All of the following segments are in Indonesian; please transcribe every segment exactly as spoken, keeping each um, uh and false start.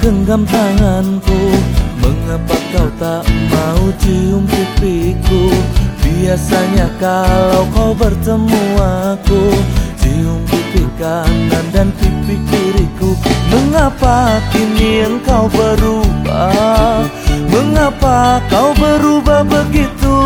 menggenggam tanganku? Mengapa kau tak mau cium pipiku? Biasanya kalau kau bertemu aku, cium pipi kanan dan pipi kiriku. Mengapa kini engkau berubah? Mengapa kau berubah begitu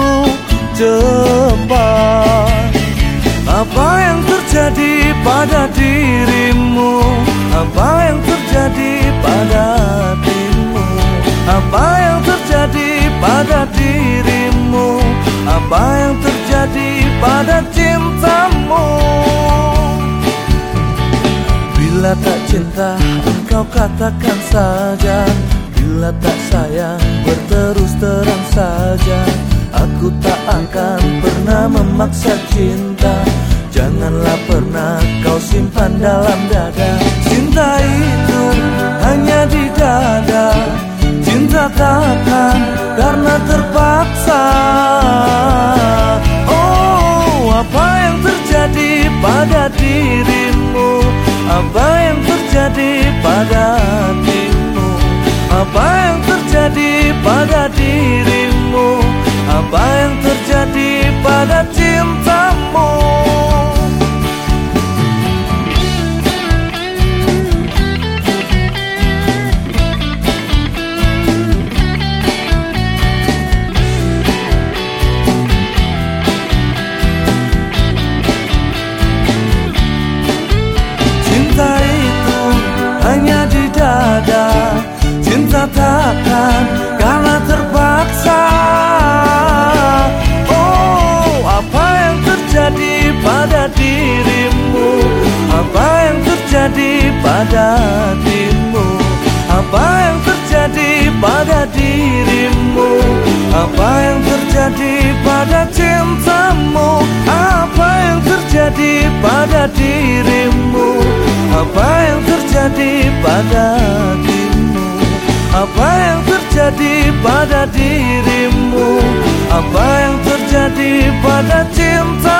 cepat? Apa yang terjadi pada dirimu? Apa yang terjadi pada hatimu? Apa yang terjadi pada dirimu? Apa yang terjadi pada cintamu? Bila tak cinta, engkau katakan saja. Bila tak sayang, berterus terang saja. Aku tak akan pernah memaksa cinta. Janganlah pernah kau simpan dalam dada. Cinta itu hanya di dada. Cinta takkan karena terpaksa. Oh, apa yang terjadi pada dirimu? Apa yang terjadi pada hatimu? Apa yang terjadi pada dirimu? Apa yang terjadi pada cintamu? Cinta itu hanya di dada. Cinta takkan karena terpaksa. Oh, apa yang terjadi pada dirimu? Apa yang terjadi pada hatimu? Apa yang terjadi pada dirimu? Apa yang terjadi pada cintamu? Apa yang terjadi pada dirimu? Apa yang terjadi pada hatimu? Apa yang terjadi pada dirimu? Apa yang terjadi pada cinta?